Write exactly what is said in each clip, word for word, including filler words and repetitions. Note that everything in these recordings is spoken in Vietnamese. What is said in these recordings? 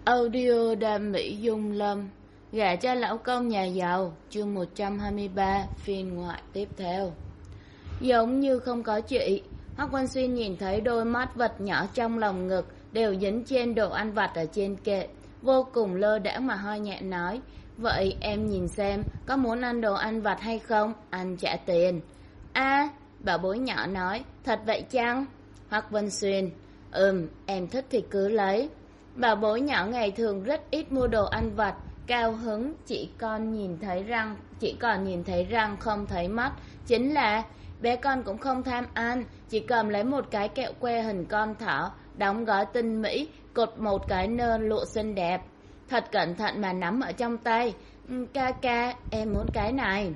Audio Đam Mỹ Dung Lâm, Gả cho lão công nhà giàu, chương một trăm hai mươi ba, phiên ngoại tiếp theo. Giống như không có chị, Hoắc Vân Xuyên nhìn thấy đôi mắt vật nhỏ trong lòng ngực đều dính trên đồ ăn vặt ở trên kệ, vô cùng lơ đãng mà ho nhẹ nói: "Vậy em nhìn xem, có muốn ăn đồ ăn vặt hay không, anh trả tiền." "A," bảo bối nhỏ nói, "thật vậy chăng?" Hoắc Vân Xuyên: "Ừm, em thích thì cứ lấy." Bảo bối nhỏ ngày thường rất ít mua đồ ăn vặt, cao hứng chỉ còn nhìn thấy răng, chỉ còn nhìn thấy răng không thấy mắt, chính là bé con cũng không tham ăn, chỉ cầm lấy một cái kẹo que hình con thỏ, đóng gói tinh mỹ, cột một cái nơ lụa xinh đẹp, thật cẩn thận mà nắm ở trong tay. "Ca ca, em muốn cái này."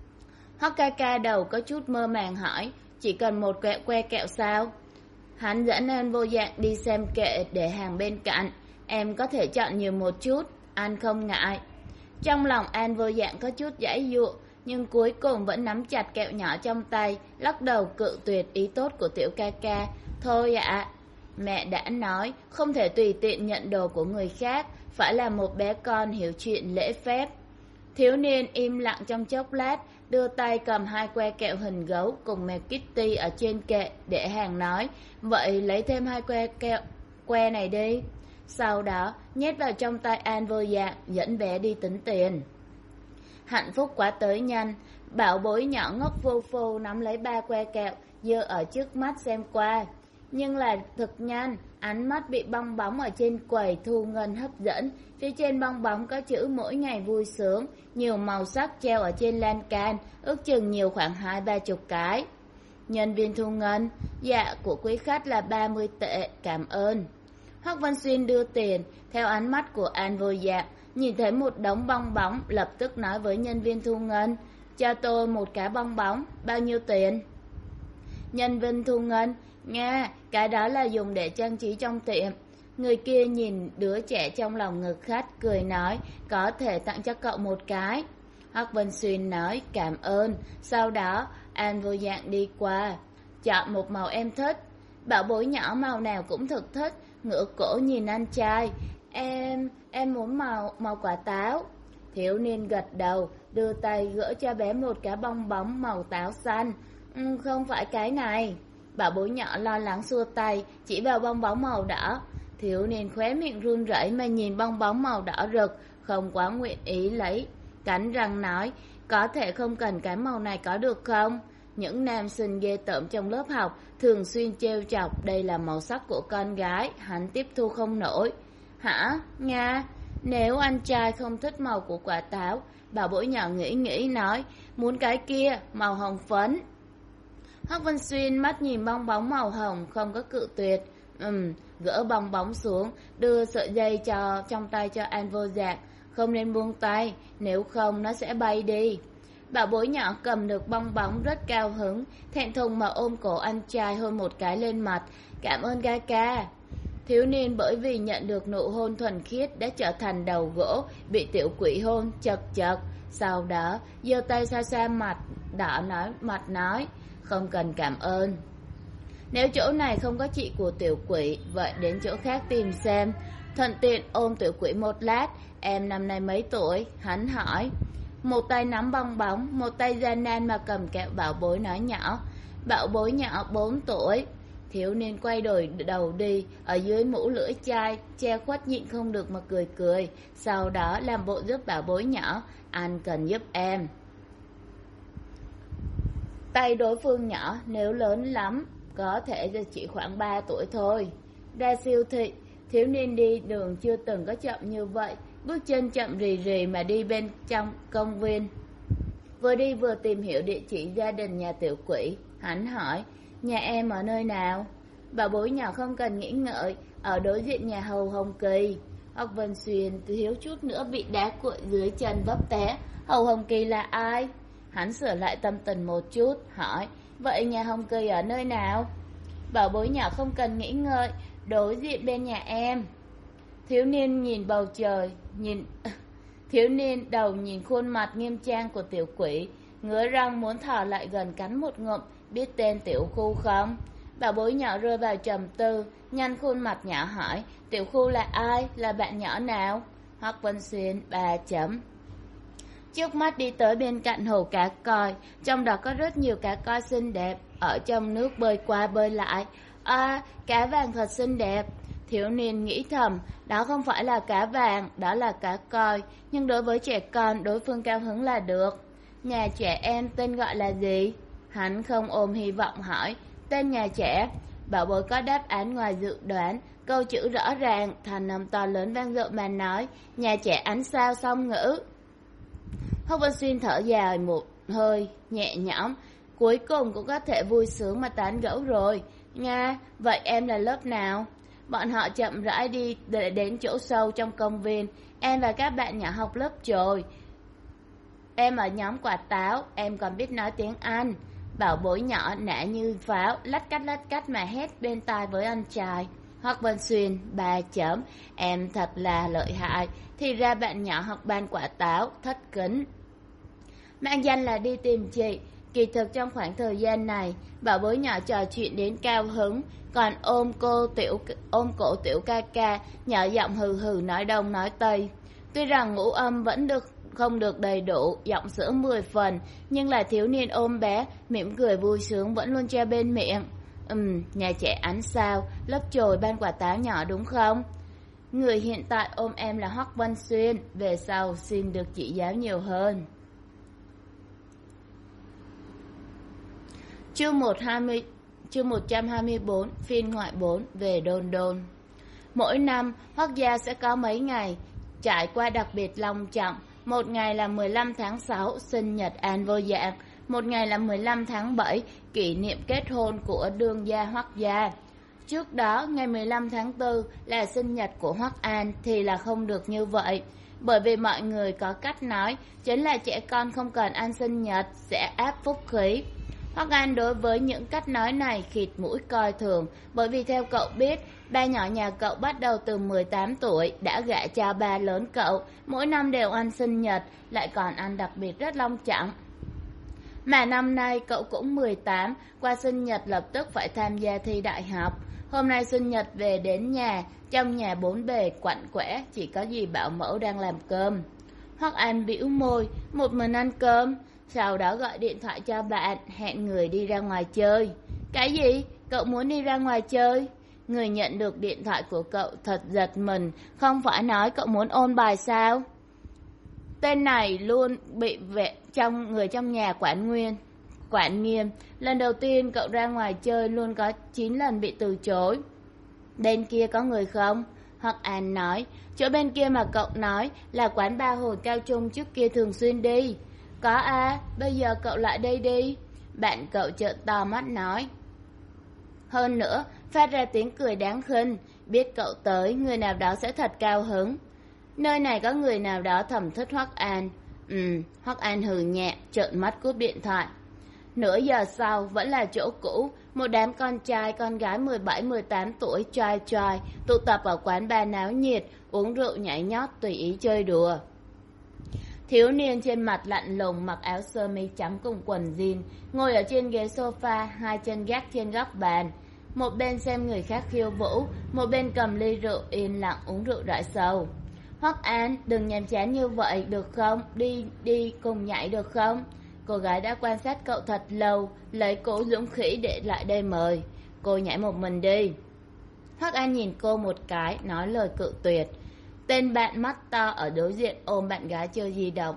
Hoắc ca ca đầu có chút mơ màng hỏi: "Chỉ cần một kẹo que kẹo sao?" Hắn dẫn An Vô Dạng đi xem kệ để hàng bên cạnh. "Em có thể chọn nhiều một chút, anh không ngại." Trong lòng An Vô Dạng có chút giãy giụa, nhưng cuối cùng vẫn nắm chặt kẹo nhỏ trong tay, lắc đầu cự tuyệt ý tốt của tiểu ca ca. "Thôi ạ, mẹ đã nói không thể tùy tiện nhận đồ của người khác, phải là một bé con hiểu chuyện lễ phép." Thiếu niên im lặng trong chốc lát, đưa tay cầm hai que kẹo hình gấu cùng mèo Kitty ở trên kệ để hàng nói: "Vậy lấy thêm hai que kẹo que này đi." Sau đó nhét vào trong tay An Vô Dạng, dẫn bé đi tính tiền. Hạnh phúc quá tới nhanh, bảo bối nhỏ ngốc vô phô nắm lấy ba que kẹo giơ ở trước mắt xem qua. Nhưng là thực nhanh, ánh mắt bị bong bóng ở trên quầy thu ngân hấp dẫn. Phía trên bong bóng có chữ "mỗi ngày vui sướng", nhiều màu sắc treo ở trên lan can, ước chừng nhiều khoảng hai ba chục cái. Nhân viên thu ngân: "Dạ, của quý khách là ba mươi tệ, cảm ơn." Hoắc Vân Xuyên đưa tiền, theo ánh mắt của An Vô Dạng, nhìn thấy một đống bong bóng, lập tức nói với nhân viên thu ngân: "Cho tôi một cái bong bóng, bao nhiêu tiền?" Nhân viên thu ngân: "Nga, cái đó là dùng để trang trí trong tiệm." Người kia nhìn đứa trẻ trong lòng ngực khách, cười nói: "Có thể tặng cho cậu một cái." Hoắc Vân Xuyên nói: "Cảm ơn." Sau đó An Vô Dạng đi qua: "Chọn một màu em thích." Bảo bối nhỏ màu nào cũng thực thích, ngửa cổ nhìn anh trai: Em, em muốn màu, màu quả táo." Thiếu niên gật đầu, đưa tay gỡ cho bé một cái bong bóng màu táo xanh. "Ừ, không phải cái này." Bảo bối nhỏ lo lắng xua tay, chỉ vào bong bóng màu đỏ. Thiếu niên khóe miệng run rẩy mà nhìn bong bóng màu đỏ rực, không quá nguyện ý lấy, cắn răng nói: "Có thể không cần cái màu này có được không?" Những nam sinh ghê tởm trong lớp học thường xuyên trêu chọc đây là màu sắc của con gái, hắn tiếp thu không nổi. "Hả, Nga? Nếu anh trai không thích màu của quả táo." Bảo bối nhỏ nghĩ nghĩ nói: "Muốn cái kia, màu hồng phấn." Hoắc Vân Xuyên mắt nhìn bong bóng màu hồng, không có cự tuyệt. Ừm, gỡ bong bóng xuống, đưa sợi dây cho trong tay cho An Vô Dạng: "Không nên buông tay, nếu không nó sẽ bay đi." Bảo bối nhỏ cầm được bong bóng rất cao hứng, thẹn thùng mà ôm cổ anh trai hôn một cái lên mặt: "Cảm ơn ca ca." Thiếu niên bởi vì nhận được nụ hôn thuần khiết đã trở thành đầu gỗ, bị tiểu quỷ hôn chật chật. Sau đó giơ tay xa xa mặt đỏ nói mặt nói: "Không cần cảm ơn. Nếu chỗ này không có chị của tiểu quỷ, vậy đến chỗ khác tìm xem." Thuận tiện ôm tiểu quỷ một lát: "Em năm nay mấy tuổi?" Hắn hỏi. Một tay nắm bong bóng, một tay gian nan mà cầm kẹo bảo bối nói nhỏ: "Bảo bối nhỏ bốn tuổi." Thiếu niên quay đổi đầu đi, ở dưới mũ lưỡi chai che khuất nhịn không được mà cười cười, sau đó làm bộ giúp bảo bối nhỏ: "Anh cần giúp em." Tay đối phương nhỏ, nếu lớn lắm có thể chỉ khoảng ba tuổi thôi. Ra siêu thị, thiếu niên đi đường chưa từng có chậm như vậy, bước chân chậm rì rì mà đi bên trong công viên. Vừa đi vừa tìm hiểu địa chỉ gia đình nhà tiểu quỷ. Hắn hỏi: "Nhà em ở nơi nào?" Bảo bối nhỏ không cần nghĩ ngợi: "Ở đối diện nhà Hầu Hồng Kỳ." Hoắc Vân Xuyên thiếu chút nữa bị đá cuội dưới chân vấp té. Hầu Hồng Kỳ là ai? Hắn sửa lại tâm tình một chút, hỏi: "Vậy nhà Hồng Kỳ ở nơi nào?" Bảo bối nhỏ không cần nghĩ ngợi: "Đối diện bên nhà em." Thiếu niên nhìn bầu trời, nhìn thiếu niên đầu nhìn khuôn mặt nghiêm trang của tiểu quỷ, ngứa răng muốn thò lại gần cắn một ngụm. "Biết tên tiểu khu không?" Bảo bối nhỏ rơi vào trầm tư, Nhăn khuôn mặt nhỏ hỏi, tiểu khu là ai, là bạn nhỏ nào? Hoắc Vân Xuyên ba chấm. Trước mắt đi tới bên cạnh hồ cá coi, trong đó có rất nhiều cá coi xinh đẹp, ở trong nước bơi qua bơi lại. À, cá vàng thật xinh đẹp. Thiếu niên nghĩ thầm, đó không phải là cá vàng, đó là cá coi, nhưng đối với trẻ con, đối phương cao hứng là được. Nhà trẻ em tên gọi là gì? Hắn không ôm hy vọng hỏi, tên nhà trẻ. Bảo bối có đáp án ngoài dự đoán, câu chữ rõ ràng, thành âm to lớn vang dội mà nói, nhà trẻ ánh sao song ngữ. Hoắc Vân Xuyên thở dài một hơi, nhẹ nhõm, cuối cùng cũng có thể vui sướng mà tán gẫu rồi. Nga, vậy em là lớp nào? Bọn họ chậm rãi đi để đến chỗ sâu trong công viên. Em và các bạn nhỏ học lớp chồi. Em ở nhóm quả táo, em còn biết nói tiếng Anh. Bảo bối nhỏ nã như pháo, lách cách lách cách mà hét bên tai với anh trai. Hoắc Vân Xuyên, ba chấm, em thật là lợi hại. Thì ra bạn nhỏ học ban quả táo, thất kính. Mạng danh là đi tìm chị. Kỳ thực trong khoảng thời gian này, bảo bối nhỏ trò chuyện đến cao hứng, còn ôm cô tiểu ôm cổ tiểu ca ca, nhỏ giọng hừ hừ nói đông nói tây. Tuy rằng ngũ âm vẫn được không được đầy đủ, giọng sữa mười phần, nhưng là thiếu niên ôm bé, mỉm cười vui sướng vẫn luôn treo bên miệng. Ừm, nhà trẻ ánh sao, lớp chồi ban quả táo nhỏ đúng không? Người hiện tại ôm em là Hoắc Vân Xuyên, về sau xin được chỉ giáo nhiều hơn. Chương một trăm hai mươi bốn, phiên ngoại bốn, về Đôn Đôn. Mỗi năm, Hoắc gia sẽ có mấy ngày trải qua đặc biệt long trọng. Một ngày là mười lăm tháng sáu, sinh nhật An Vô Dạng. Một ngày là mười lăm tháng bảy, kỷ niệm kết hôn của đương gia Hoắc gia. Trước đó, ngày mười lăm tháng tư là sinh nhật của Hoắc An thì là không được như vậy. Bởi vì mọi người có cách nói, chính là trẻ con không cần ăn sinh nhật sẽ áp phúc khí. Hoắc An đối với những cách nói này khịt mũi coi thường, bởi vì theo cậu biết, ba nhỏ nhà cậu bắt đầu từ mười tám tuổi đã gả cho ba lớn cậu, mỗi năm đều ăn sinh nhật, lại còn ăn đặc biệt rất long trọng. Mà năm nay cậu cũng mười tám, qua sinh nhật lập tức phải tham gia thi đại học. Hôm nay sinh nhật về đến nhà, trong nhà bốn bề quạnh quẽ, chỉ có dì bảo mẫu đang làm cơm. Hoắc An bĩu môi, một mình ăn cơm, sau đó gọi điện thoại cho bạn, hẹn người đi ra ngoài chơi. Cái gì? Cậu muốn đi ra ngoài chơi? Người nhận được điện thoại của cậu thật giật mình, không phải nói cậu muốn ôn bài sao? Tên này luôn bị vệ trong người trong nhà quản nguyên, quản nghiêm. Lần đầu tiên cậu ra ngoài chơi luôn có chín lần bị từ chối. Bên kia có người không? Hoắc An nói, chỗ bên kia mà cậu nói là quán ba hồi cao trung trước kia thường xuyên đi. Có à, bây giờ cậu lại đây đi. Bạn cậu trợn to mắt nói. Hơn nữa, phát ra tiếng cười đáng khinh, biết cậu tới, người nào đó sẽ thật cao hứng. Nơi này có người nào đó thầm thích Hoắc An. Ừ, Hoắc An hừ nhẹ, trợn mắt cúp điện thoại. Nửa giờ sau, vẫn là chỗ cũ, một đám con trai, con gái mười bảy mười tám tuổi trai trai tụ tập ở quán bar náo nhiệt, uống rượu nhảy nhót tùy ý chơi đùa. Thiếu niên trên mặt lạnh lùng mặc áo sơ mi trắng cùng quần jean, ngồi ở trên ghế sofa, hai chân gác trên góc bàn. Một bên xem người khác khiêu vũ, một bên cầm ly rượu yên lặng uống rượu rãi sầu. Hoắc An, đừng nhàm chán như vậy được không? Đi, đi cùng nhảy được không? Cô gái đã quan sát cậu thật lâu, lấy cố dũng khí để lại đây mời. Cô nhảy một mình đi. Hoắc An nhìn cô một cái, nói lời cự tuyệt. Tên bạn mắt to ở đối diện ôm bạn gái chơi di động,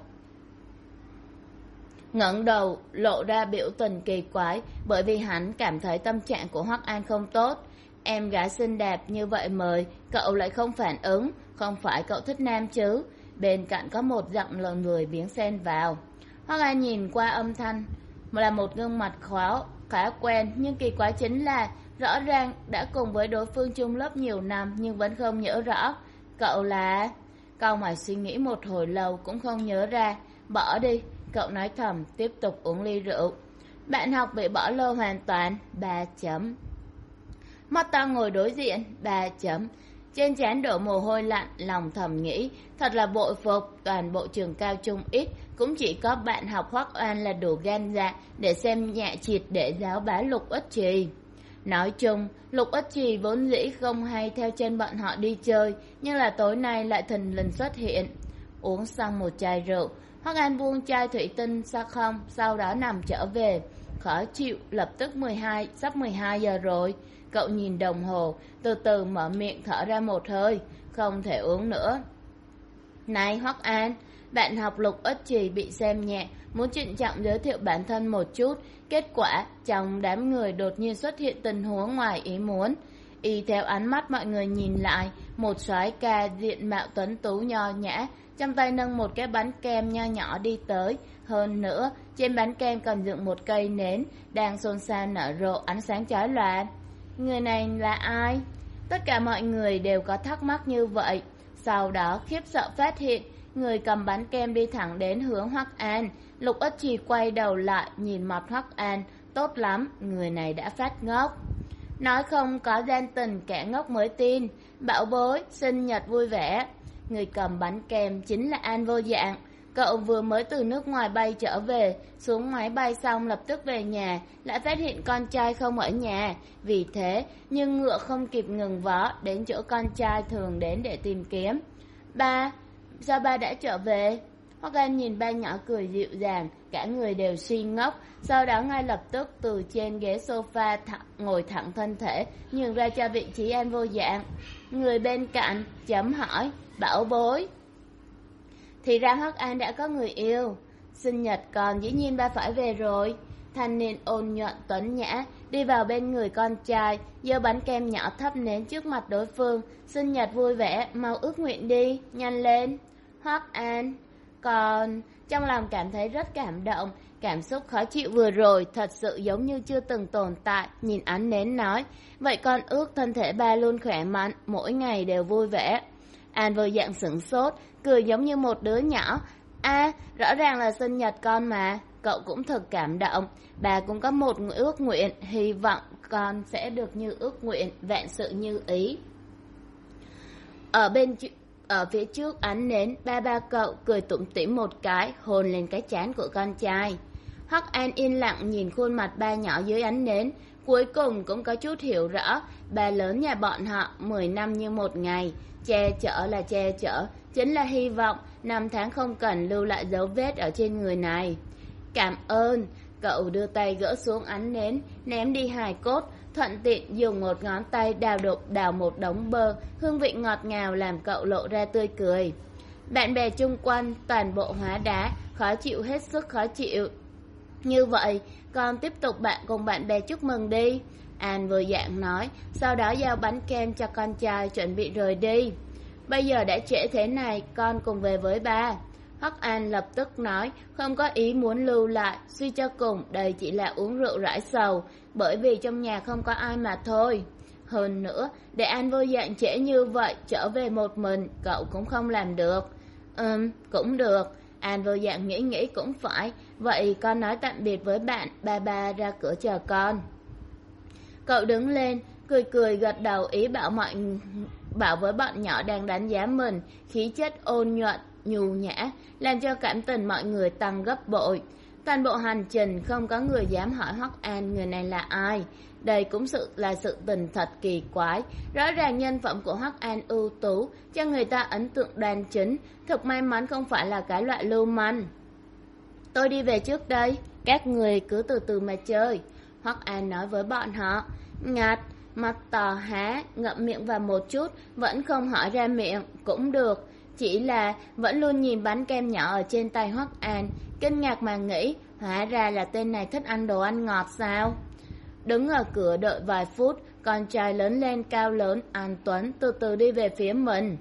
ngẩng đầu lộ ra biểu tình kỳ quái, bởi vì hắn cảm thấy tâm trạng của Hoắc An không tốt. Em gái xinh đẹp như vậy mời, cậu lại không phản ứng, không phải cậu thích nam chứ? Bên cạnh có một giọng lần người biếng xen vào. Hoắc An nhìn qua âm thanh, là một gương mặt khá, khá quen, nhưng kỳ quái chính là rõ ràng đã cùng với đối phương chung lớp nhiều năm nhưng vẫn không nhớ rõ. Cậu là... Cậu mày suy nghĩ một hồi lâu cũng không nhớ ra. Bỏ đi, cậu nói thầm, tiếp tục uống ly rượu. Bạn học bị bỏ lơ hoàn toàn, ba chấm. Mắt to ngồi đối diện, ba chấm. Trên trán đổ mồ hôi lạnh, lòng thầm nghĩ, thật là bội phục, toàn bộ trường cao trung ít, cũng chỉ có bạn học Hoắc An là đủ gan dạ để xem nhẹ triệt để giáo bá Lục Ất Trì. Nói chung, Lục Ích Trì vốn dĩ không hay theo chân bọn họ đi chơi, nhưng là tối nay lại thình lình xuất hiện. Uống xong một chai rượu, Hoắc An buông chai thủy tinh ra không, sau đó nằm trở về. Khó chịu, lập tức mười hai, sắp mười hai giờ rồi. Cậu nhìn đồng hồ, từ từ mở miệng thở ra một hơi, không thể uống nữa. Này Hoắc An, bạn học Lục Ích Trì bị xem nhẹ, muốn trịnh trọng giới thiệu bản thân một chút. Kết quả, trong đám người đột nhiên xuất hiện tình huống ngoài ý muốn. Y theo ánh mắt mọi người nhìn lại, một soái ca diện mạo tuấn tú nho nhã, trong tay nâng một cái bánh kem nho nhỏ đi tới. Hơn nữa, trên bánh kem còn dựng một cây nến, đang xôn xao nở rộ ánh sáng chói lòa. Người này là ai? Tất cả mọi người đều có thắc mắc như vậy. Sau đó khiếp sợ phát hiện, người cầm bánh kem đi thẳng đến hướng Hoắc An. Lục Ích Trì quay đầu lại, nhìn mặt Hoắc An. Tốt lắm, người này đã phát ngốc. Nói không có gian tình kẻ ngốc mới tin. Bảo bối, sinh nhật vui vẻ. Người cầm bánh kem chính là An Vô Dạng. Cậu vừa mới từ nước ngoài bay trở về, xuống máy bay xong lập tức về nhà, lại phát hiện con trai không ở nhà. Vì thế, nhưng ngựa không kịp ngừng vó, đến chỗ con trai thường đến để tìm kiếm. Ba, sao ba đã trở về? Hoắc An nhìn ba nhỏ cười dịu dàng, cả người đều suy ngốc, sau đó ngay lập tức từ trên ghế sofa thẳng, ngồi thẳng thân thể, nhường ra cho vị trí An Vô Dạng. Người bên cạnh chấm hỏi, bảo bối. Thì ra Hoắc An đã có người yêu. Sinh nhật con dĩ nhiên ba phải về rồi. Thanh niên ôn nhuận tuấn nhã đi vào bên người con trai, giơ bánh kem nhỏ thấp nến trước mặt đối phương. Sinh nhật vui vẻ, mau ước nguyện đi, nhanh lên. Hoắc An còn trong lòng cảm thấy rất cảm động. Cảm xúc khó chịu vừa rồi thật sự giống như chưa từng tồn tại. Nhìn ánh nến nói, vậy con ước thân thể ba luôn khỏe mạnh, mỗi ngày đều vui vẻ. An Vô Dạng sửng sốt, cười giống như một đứa nhỏ. A, à, rõ ràng là sinh nhật con mà. Cậu cũng thật cảm động. Bà cũng có một ước nguyện, hy vọng con sẽ được như ước nguyện, vạn sự như ý. Ở bên ở phía trước ánh nến, ba ba cậu cười tủm tỉm một cái, hôn lên cái trán của con trai. Hoắc An yên lặng nhìn khuôn mặt ba nhỏ dưới ánh nến, cuối cùng cũng có chút hiểu rõ, ba lớn nhà bọn họ mười năm như một ngày, che chở là che chở, chính là hy vọng năm tháng không cần lưu lại dấu vết ở trên người này. Cảm ơn. Cậu đưa tay gỡ xuống ánh nến, ném đi hài cốt, thuận tiện dùng một ngón tay đào đục đào một đống bơ, hương vị ngọt ngào làm cậu lộ ra tươi cười. Bạn bè chung quanh toàn bộ hóa đá, khó chịu hết sức khó chịu. Như vậy, con tiếp tục bạn cùng bạn bè chúc mừng đi. An Vô Dạng nói, sau đó giao bánh kem cho con trai chuẩn bị rời đi. Bây giờ đã trễ thế này, con cùng về với ba. Hoắc An lập tức nói, không có ý muốn lưu lại, suy cho cùng đây chỉ là uống rượu rãi sầu, bởi vì trong nhà không có ai mà thôi. Hơn nữa, để An Vô Dạng trễ như vậy, trở về một mình, cậu cũng không làm được. Ừm, cũng được. An Vô Dạng nghĩ nghĩ cũng phải, vậy con nói tạm biệt với bạn, ba ba ra cửa chờ con. Cậu đứng lên, cười cười gật đầu ý bảo mọi bảo với bọn nhỏ đang đánh giá mình, khí chất ôn nhuận, nhu nhã, làm cho cảm tình mọi người tăng gấp bội. Toàn bộ hành trình không có người dám hỏi Hoắc An người này là ai. Đây cũng sự là sự tình thật kỳ quái. Rõ ràng nhân phẩm của Hoắc An ưu tú, cho người ta ấn tượng đoan chính, thật may mắn không phải là cái loại lưu manh. Tôi đi về trước đây, các người cứ từ từ mà chơi. Hoắc An nói với bọn họ. Ngặt, mắt to há, ngậm miệng vào một chút, vẫn không hỏi ra miệng, cũng được. Chỉ là vẫn luôn nhìn bánh kem nhỏ ở trên tay Hoắc An, kinh ngạc mà nghĩ, hóa ra là tên này thích ăn đồ ăn ngọt sao. Đứng ở cửa đợi vài phút, con trai lớn lên cao lớn, anh tuấn từ từ đi về phía mình.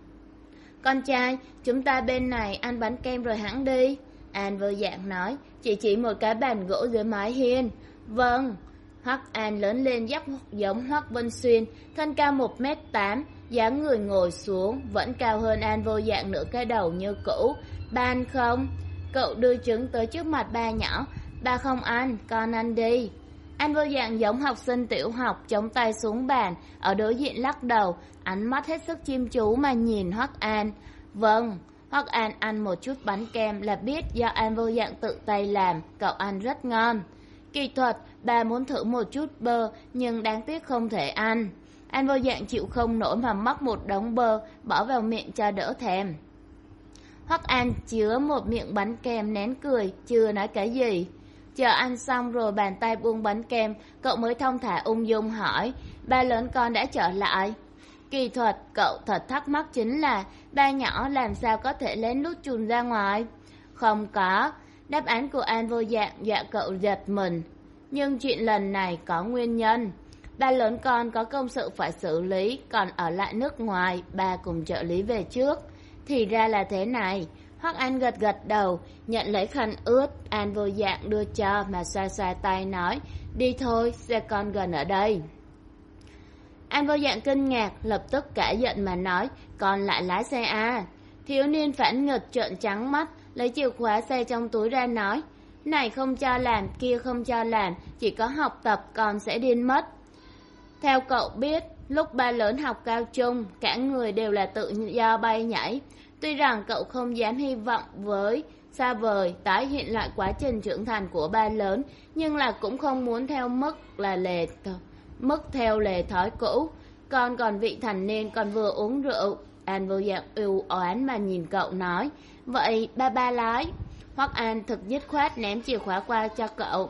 Con trai, chúng ta bên này ăn bánh kem rồi hẳn đi. An Vô Dạng nói, chỉ chỉ một cái bàn gỗ dưới mái hiên. Vâng. Hoắc An lớn lên dốc giống Hoắc Vân Xuyên, thân cao một mét tám, dáng người ngồi xuống vẫn cao hơn An Vô Dạng nửa cái đầu như cũ. Ba ăn không? Cậu đưa trứng tới trước mặt ba nhỏ. Ba không ăn, con ăn đi. An Vô Dạng giống học sinh tiểu học, chống tay xuống bàn, ở đối diện lắc đầu, ánh mắt hết sức chim chú mà nhìn Hoắc An. Vâng. Hoắc An ăn một chút bánh kem là biết do An Vô Dạng tự tay làm, cậu ăn rất ngon. Kỳ thuật, bà muốn thử một chút bơ, nhưng đáng tiếc không thể ăn. An Vô Dạng chịu không nổi mà móc một đống bơ, bỏ vào miệng cho đỡ thèm. Hoắc An chứa một miệng bánh kem nén cười, chưa nói cái gì. Chờ ăn xong rồi bàn tay buông bánh kem, cậu mới thong thả ung dung hỏi, ba lớn con đã trở lại. Kỳ thuật, cậu thật thắc mắc chính là ba nhỏ làm sao có thể lén lút chùn ra ngoài. Không có, đáp án của An Vô Dạng dọa cậu giật mình. Nhưng chuyện lần này có nguyên nhân. Ba lớn con có công sự phải xử lý, còn ở lại nước ngoài, ba cùng trợ lý về trước. Thì ra là thế này. Hoắc An gật gật đầu, nhận lấy khăn ướt, An Vô Dạng đưa cho mà xoa xoa tay nói, đi thôi, xe con gần ở đây. An Vô Dạng kinh ngạc, lập tức cả giận mà nói, con lại lái xe à. Thiếu niên phản nghịch trợn trắng mắt, lấy chìa khóa xe trong túi ra nói, này không cho làm, kia không cho làm, chỉ có học tập con sẽ điên mất. Theo cậu biết, lúc ba lớn học cao trung, cả người đều là tự do bay nhảy. Tuy rằng cậu không dám hy vọng với xa vời tái hiện lại quá trình trưởng thành của ba lớn, nhưng là cũng không muốn theo mức là lề mức theo lề thói cũ. Con còn vị thành niên còn vừa uống rượu. An Vô Dạng ưu oán mà nhìn cậu nói, vậy ba ba lái. Hoắc An thực dứt khoát ném chìa khóa qua cho cậu.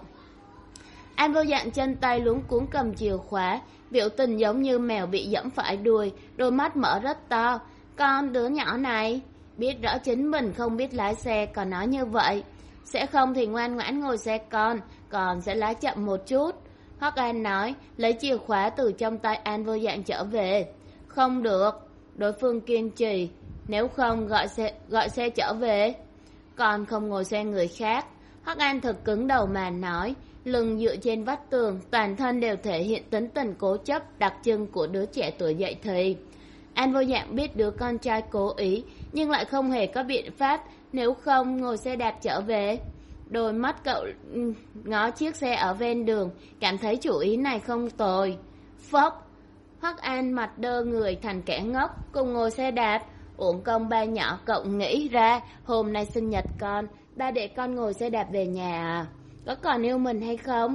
An Vô Dạng chân tay luống cuống cầm chìa khóa, biểu tình giống như mèo bị dẫm phải đuôi, đôi mắt mở rất to. Con đứa nhỏ này, biết rõ chính mình không biết lái xe còn nói như vậy. Sẽ không thì ngoan ngoãn ngồi xe con, còn sẽ lái chậm một chút. Hoắc An nói, lấy chìa khóa từ trong tay An Vô Dạng trở về. Không được, đối phương kiên trì, nếu không gọi xe, gọi xe trở về. Con không ngồi xe người khác. Hoắc An thật cứng đầu mà nói, lưng dựa trên vách tường, toàn thân đều thể hiện tính tình cố chấp đặc trưng của đứa trẻ tuổi dậy thì. An Vô Dạng biết đứa con trai cố ý, nhưng lại không hề có biện pháp, nếu không ngồi xe đạp trở về. Đôi mắt cậu ngó chiếc xe ở ven đường, cảm thấy chủ ý này không tồi. Phốc, Hoắc An mặt đơ người thành kẻ ngốc, cùng ngồi xe đạp. Uổng công ba nhỏ cậu nghĩ ra, hôm nay sinh nhật con, ba để con ngồi xe đạp về nhà à? Có còn yêu mình hay không?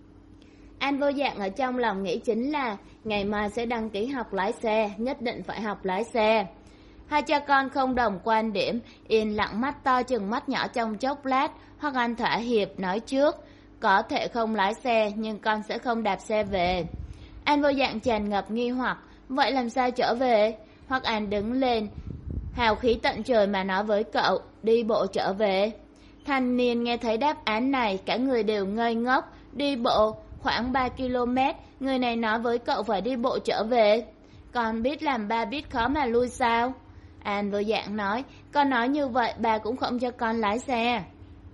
An Vô Dạng ở trong lòng nghĩ chính là ngày mai sẽ đăng ký học lái xe, nhất định phải học lái xe. Hai cha con không đồng quan điểm, yên lặng mắt to chừng mắt nhỏ trong chốc lát. Hoắc An thỏa hiệp nói trước, có thể không lái xe nhưng con sẽ không đạp xe về. An Vô Dạng tràn ngập nghi hoặc, vậy làm sao trở về? Hoắc An đứng lên, hào khí tận trời mà nói với cậu, đi bộ trở về. Thanh niên nghe thấy đáp án này, cả người đều ngây ngốc. Đi bộ khoảng ba ki lô mét, người này nói với cậu phải đi bộ trở về. Con biết làm ba biết khó mà lui sao? An Vô Dạng nói, con nói như vậy bà cũng không cho con lái xe.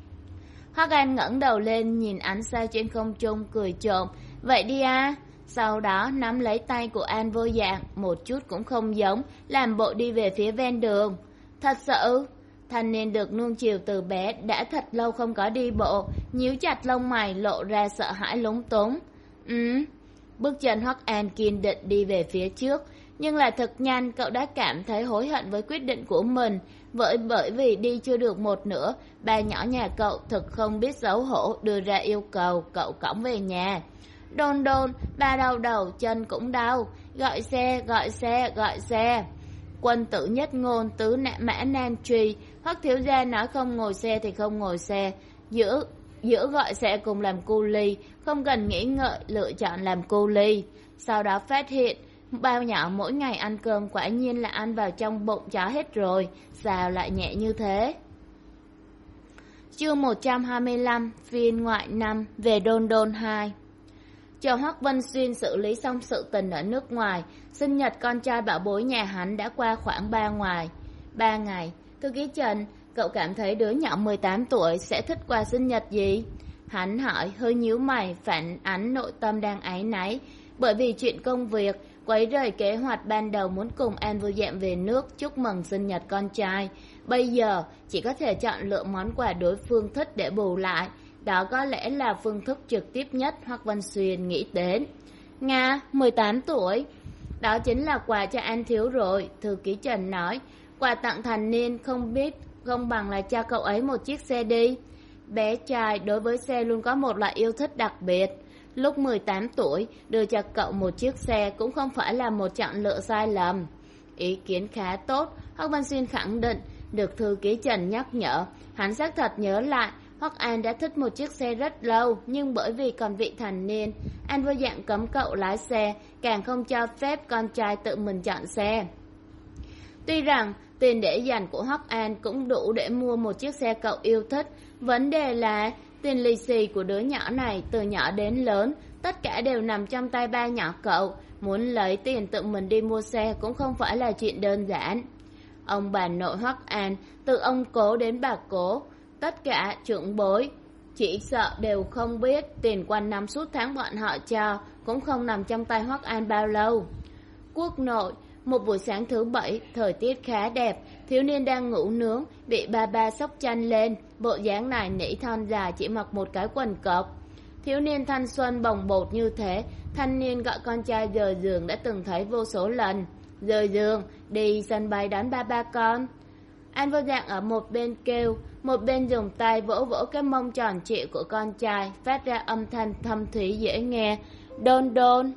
Hoắc An ngẩng đầu lên nhìn ánh sao trên không trung cười trộm, vậy đi à? Sau đó nắm lấy tay của An Vô Dạng, một chút cũng không giống, làm bộ đi về phía ven đường. Thật sự, thanh niên được nuông chiều từ bé đã thật lâu không có đi bộ, nhíu chặt lông mày lộ ra sợ hãi lúng túng. Ừ, bước chân Hoắc An kiên định đi về phía trước, nhưng là thật nhanh cậu đã cảm thấy hối hận với quyết định của mình, bởi bởi vì đi chưa được một nửa, ba nhỏ nhà cậu thực không biết xấu hổ đưa ra yêu cầu cậu cõng về nhà. Đôn đôn, ba đau đầu, chân cũng đau, gọi xe, gọi xe, gọi xe. Quân tử nhất ngôn, tứ nạ mã nan truy, Hoắc thiếu gia nói không ngồi xe thì không ngồi xe, giữa giữa gọi xe cùng làm cu ly, không cần nghĩ ngợi lựa chọn làm cu ly. Sau đó phát hiện bao nhỏ mỗi ngày ăn cơm quả nhiên là ăn vào trong bụng chó hết rồi, sao lại nhẹ như thế? Chương một trăm hai mươi lăm, phiên ngoại năm, về Đôn Đôn hai. Chờ Hoắc Vân Xuyên xử lý xong sự tình ở nước ngoài, sinh nhật con trai bảo bối nhà hắn đã qua khoảng ba ngoài ba ngày. Thư ký Trần, cậu cảm thấy đứa nhỏ mười tám tuổi sẽ thích quà sinh nhật gì? Hắn hỏi, hơi nhíu mày, phản ánh nội tâm đang áy náy, bởi vì chuyện công việc quấy rầy kế hoạch ban đầu muốn cùng An Vô Dạng về nước chúc mừng sinh nhật con trai. Bây giờ chỉ có thể chọn lựa món quà đối phương thích để bù lại. Đó có lẽ là phương thức trực tiếp nhất Hoắc Vân Xuyên nghĩ đến. Nga, mười tám tuổi. Đó chính là quà cho An Thiếu rồi, thư ký Trần nói. Quà tặng thành niên không biết không bằng là cho cậu ấy một chiếc xe đi. bé trai đối với xe luôn có một loại yêu thích đặc biệt. Lúc mười tám tuổi, đưa cho cậu một chiếc xe cũng không phải là một chọn lựa sai lầm. Ý kiến khá tốt, Hoắc Văn Xuyên khẳng định. Được thư ký Trần nhắc nhở, hắn xác thật nhớ lại, Hoắc An đã thích một chiếc xe rất lâu, nhưng bởi vì còn vị thành niên, anh vô dạng cấm cậu lái xe, càng không cho phép con trai tự mình chọn xe. Tuy rằng tiền để dành của Hoắc An cũng đủ để mua một chiếc xe cậu yêu thích, vấn đề là tiền lì xì của đứa nhỏ này từ nhỏ đến lớn, tất cả đều nằm trong tay ba nhỏ cậu, muốn lấy tiền tự mình đi mua xe cũng không phải là chuyện đơn giản. Ông bà nội Hoắc An, từ ông cố đến bà cố, tất cả trưởng bối, chỉ sợ đều không biết tiền quanh năm suốt tháng bọn họ cho cũng không nằm trong tay Hoắc An bao lâu. Quốc nội, một buổi sáng thứ bảy, thời tiết khá đẹp, thiếu niên đang ngủ nướng, bị ba ba xốc chăn lên, bộ dáng này nỉ thon dài chỉ mặc một cái quần cộc. Thiếu niên thanh xuân bồng bột như thế, thanh niên gọi con trai rời giường đã từng thấy vô số lần. Rời giường, đi sân bay đón ba ba con. An vô dạng ở một bên kêu, một bên dùng tay vỗ vỗ cái mông tròn trịa của con trai, phát ra âm thanh thâm thúy dễ nghe. Đôn đôn.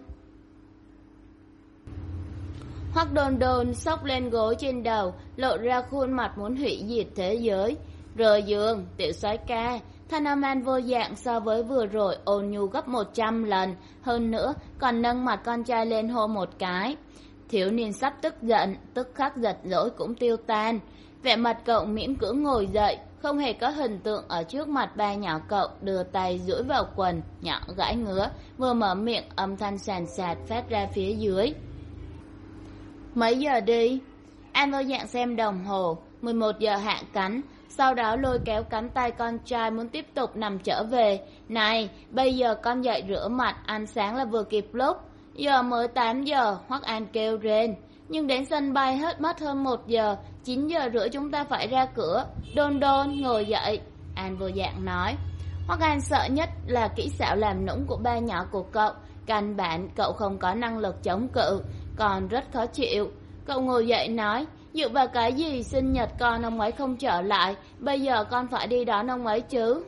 Hoắc Đôn Đôn xốc lên gối trên đầu, lộ ra khuôn mặt muốn hủy diệt thế giới. Rời giường, tiểu soái ca. Thanh âm An vô dạng so với vừa rồi ôn nhu gấp một trăm lần, hơn nữa còn nâng mặt con trai lên hô một cái. Thiếu niên sắp tức giận, tức khắc giật dỗi cũng tiêu tan. Vẻ mặt cậu miễn cưỡng ngồi dậy, không hề có hình tượng ở trước mặt ba nhỏ cậu, đưa tay duỗi vào quần, nhỏ gãi ngứa, vừa mở miệng âm thanh sàn sạt phát ra phía dưới. Mấy giờ đi? An vô dạng xem đồng hồ, mười một giờ hạ cánh, sau đó lôi kéo cánh tay con trai muốn tiếp tục nằm trở về. Này, bây giờ con dậy rửa mặt, ăn sáng là vừa kịp lúc. Giờ mới tám giờ, Hoắc An kêu rên. Nhưng đến sân bay hết mất hơn một giờ, chín giờ rưỡi chúng ta phải ra cửa. Đôn đôn, ngồi dậy. An vô dạng nói. Hoắc An sợ nhất là kỹ xảo làm nũng của ba nhỏ của cậu. Căn bản cậu không có năng lực chống cự, còn rất khó chịu. Cậu ngồi dậy nói, dựa vào cái gì sinh nhật con ông ấy không trở lại, bây giờ con phải đi đón ông ấy chứ.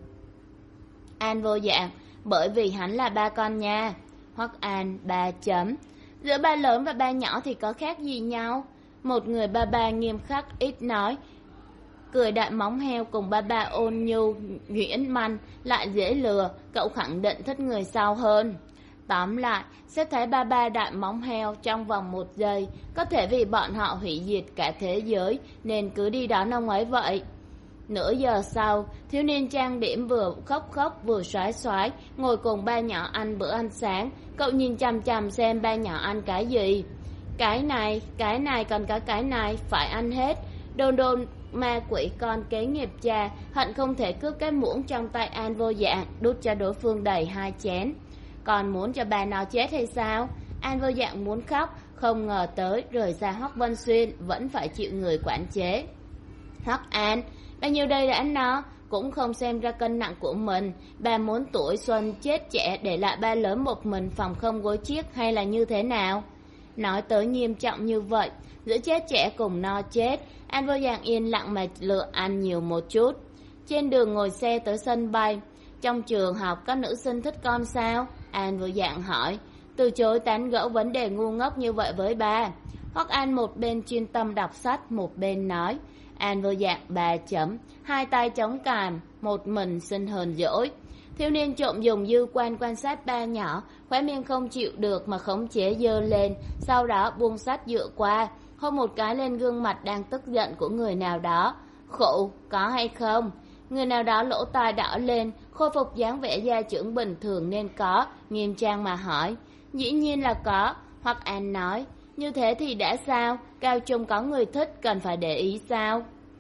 An vô dạng, bởi vì hắn là ba con nha. Hoắc An, ba chấm. Giữa ba lớn và ba nhỏ thì có khác gì nhau? Một người ba ba nghiêm khắc ít nói, cười đại móng heo cùng ba ba ôn nhu, nhuyễn manh, lại dễ lừa, cậu khẳng định thích người sau hơn. Tóm lại, sẽ thấy ba ba đại móng heo trong vòng một giây, có thể vì bọn họ hủy diệt cả thế giới, nên cứ đi đón ông ấy vậy. Nửa giờ sau, thiếu niên trang điểm vừa khóc khóc vừa xoái xoái, ngồi cùng ba nhỏ ăn bữa ăn sáng. Cậu nhìn chằm chằm xem ba nhỏ ăn cái gì. Cái này, cái này còn có cái này, phải ăn hết. Đôn đôn ma quỷ con kế nghiệp cha, hận không thể cướp cái muỗng trong tay An vô dạng, đút cho đối phương đầy hai chén. Còn muốn cho bà nó chết hay sao? An vô dạng muốn khóc, không ngờ tới rời xa Hoắc Văn Xuyên vẫn phải chịu người quản chế. Hoắc An, bao nhiêu đây đã nó, cũng không xem ra cân nặng của mình. Bà muốn tuổi xuân chết trẻ để lại ba lớn một mình phòng không gối chiếc hay là như thế nào? Nói tới nghiêm trọng như vậy, giữa chết trẻ cùng no chết, An vô dạng yên lặng mà lựa ăn nhiều một chút. Trên đường ngồi xe tới sân bay, trong trường học có nữ sinh thích con sao? An vô dạng hỏi, từ chối tán gẫu vấn đề ngu ngốc như vậy với ba. Hoắc An một bên chuyên tâm đọc sách, một bên nói. An vô dạng ba chấm, hai tay chống cằm, một mình xin hờn dỗi. Thiếu niên trộm dùng dư quan quan sát ba nhỏ, khóe miệng không chịu được mà khống chế dơ lên, sau đó buông sách dựa qua, hôn một cái lên gương mặt đang tức giận của người nào đó. Khụ, có hay không? Người nào đó lỗ tai đỏ lên, khôi phục dáng vẻ gia trưởng bình thường nên có, nghiêm trang mà hỏi. Dĩ nhiên là có, Hoắc An nói. Như thế thì đã sao? Cao trung có người thích, cần phải để ý sao?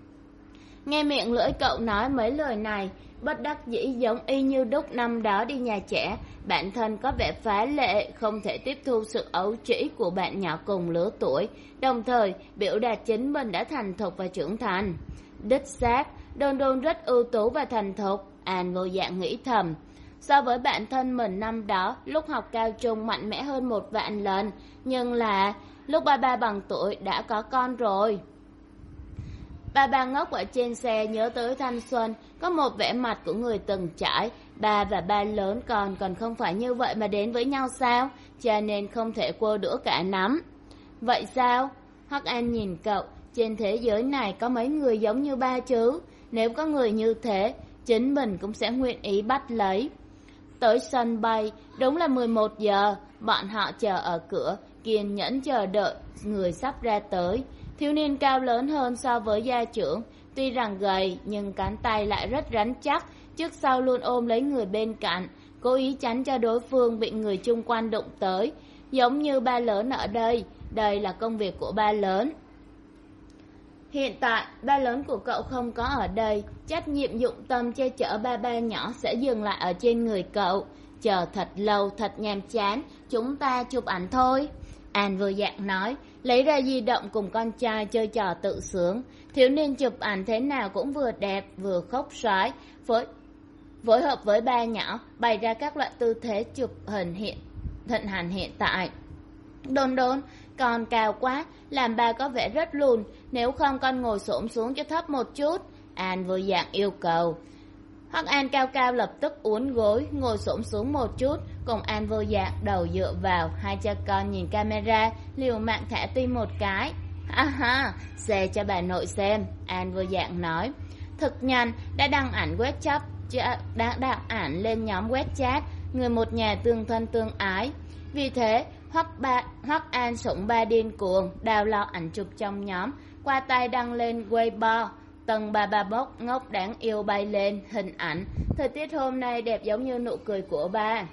Nghe miệng lưỡi cậu nói mấy lời này, bất đắc dĩ giống y như đúc năm đó đi nhà trẻ. Bản thân có vẻ phá lệ, không thể tiếp thu sự ấu trĩ của bạn nhỏ cùng lứa tuổi, đồng thời biểu đạt chính mình đã thành thục và trưởng thành. Đích xác, Đôn Đôn rất ưu tú và thành thục, An vô dạng nghĩ thầm. So với bản thân mình năm đó, lúc học cao trung mạnh mẽ hơn một vạn lần, nhưng là lúc ba ba bằng tuổi đã có con rồi. Ba ba ngốc ở trên xe nhớ tới thanh xuân, có một vẻ mặt của người từng trải. Ba và ba lớn còn còn không phải như vậy mà đến với nhau sao? Cho nên không thể quơ đũa cả nắm. Vậy sao? Hắc An nhìn cậu, trên thế giới này có mấy người giống như ba chứ? Nếu có người như thế, chính mình cũng sẽ nguyện ý bắt lấy. Tới sân bay, đúng là mười một giờ, bọn họ chờ ở cửa, kiên nhẫn chờ đợi người sắp ra tới. Thiếu niên cao lớn hơn so với gia trưởng, tuy rằng gầy nhưng cánh tay lại rất rắn chắc, trước sau luôn ôm lấy người bên cạnh, cố ý tránh cho đối phương bị người chung quanh đụng tới. Giống như ba lớn ở đây, đây là công việc của ba lớn. Hiện tại, ba lớn của cậu không có ở đây, trách nhiệm dụng tâm che chở ba ba nhỏ sẽ dừng lại ở trên người cậu. Chờ thật lâu, thật nhàm chán, chúng ta chụp ảnh thôi. An vừa dạng nói, lấy ra di động cùng con trai chơi trò tự sướng. Thiếu niên chụp ảnh thế nào cũng vừa đẹp, vừa khốc xoái, phối, phối hợp với ba nhỏ, bày ra các loại tư thế chụp hình hiện thịnh hành hiện tại. Đôn đôn, con cao quá, làm ba có vẻ rất lùn, nếu không con ngồi xổm xuống cho thấp một chút. An vừa dạng yêu cầu. Hắc An cao cao lập tức uốn gối, ngồi xổm xuống một chút, cùng An vô dạng đầu dựa vào, hai cha con nhìn camera, liều mạng thả tim một cái. Ha ha, xe cho bà nội xem, An vô dạng nói. Thực nhanh, đã đăng ảnh web chat, đã đăng ảnh lên nhóm web chat, người một nhà tương thân tương ái. Vì thế, Hoắc ba, Hoắc An sủng ba điên cuồng, đào lo ảnh chụp trong nhóm, qua tay đăng lên Weibo. Tầng ba ba bốc ngốc đáng yêu bay lên hình ảnh. Thời tiết hôm nay đẹp giống như nụ cười của ba.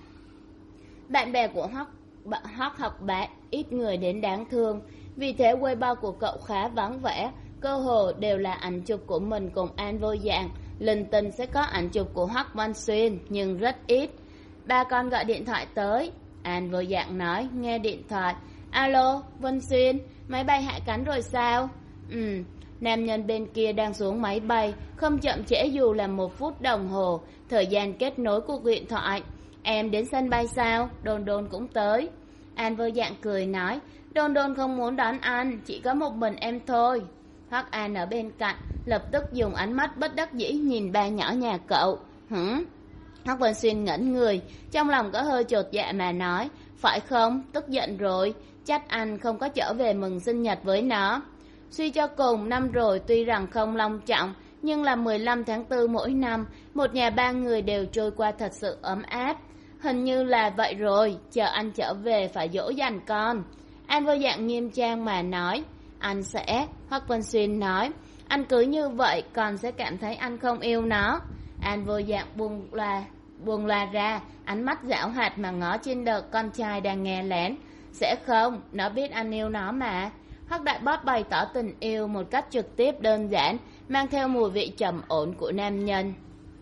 Bạn bè của Hoắc Hoắc học bá ít người đến đáng thương, vì thế Weibo của cậu khá vắng vẻ, cơ hồ đều là ảnh chụp của mình cùng An vô dạng. Linh tinh sẽ có ảnh chụp của Hoắc Văn Xuyên, nhưng rất ít. Ba con gọi điện thoại tới, An vô dạng nói, nghe điện thoại. Alo, Vân Xuyên, máy bay hạ cánh rồi sao? Ừ. Nam nhân bên kia đang xuống máy bay, không chậm trễ dù là một phút đồng hồ, thời gian kết nối cuộc điện thoại. Em đến sân bay sao? Đôn Đôn cũng tới. An vô dạng cười nói, Đôn Đôn không muốn đón anh, chỉ có một mình em thôi. Hoắc An ở bên cạnh, lập tức dùng ánh mắt bất đắc dĩ nhìn ba nhỏ nhà cậu. Hửm? Hoắc Vân Xuyên ngẩn người, trong lòng có hơi chột dạ mà nói, phải không? Tức giận rồi, chắc anh không có trở về mừng sinh nhật với nó. Suy cho cùng, năm rồi tuy rằng không long trọng, nhưng là mười lăm tháng tư mỗi năm, một nhà ba người đều trôi qua thật sự ấm áp. Hình như là vậy rồi, chờ anh trở về phải dỗ dành con. An vô dạng nghiêm trang mà nói, anh sẽ, Hoắc Vân Xuyên nói, anh cứ như vậy con sẽ cảm thấy anh không yêu nó. An vô dạng buông loa, buông loa ra, ánh mắt giảo hoạt mà ngó trên đợt con trai đang nghe lén. Sẽ không, nó biết anh yêu nó mà. Hoắc Đại Boss bày tỏ tình yêu một cách trực tiếp đơn giản, mang theo mùi vị trầm ổn của nam nhân.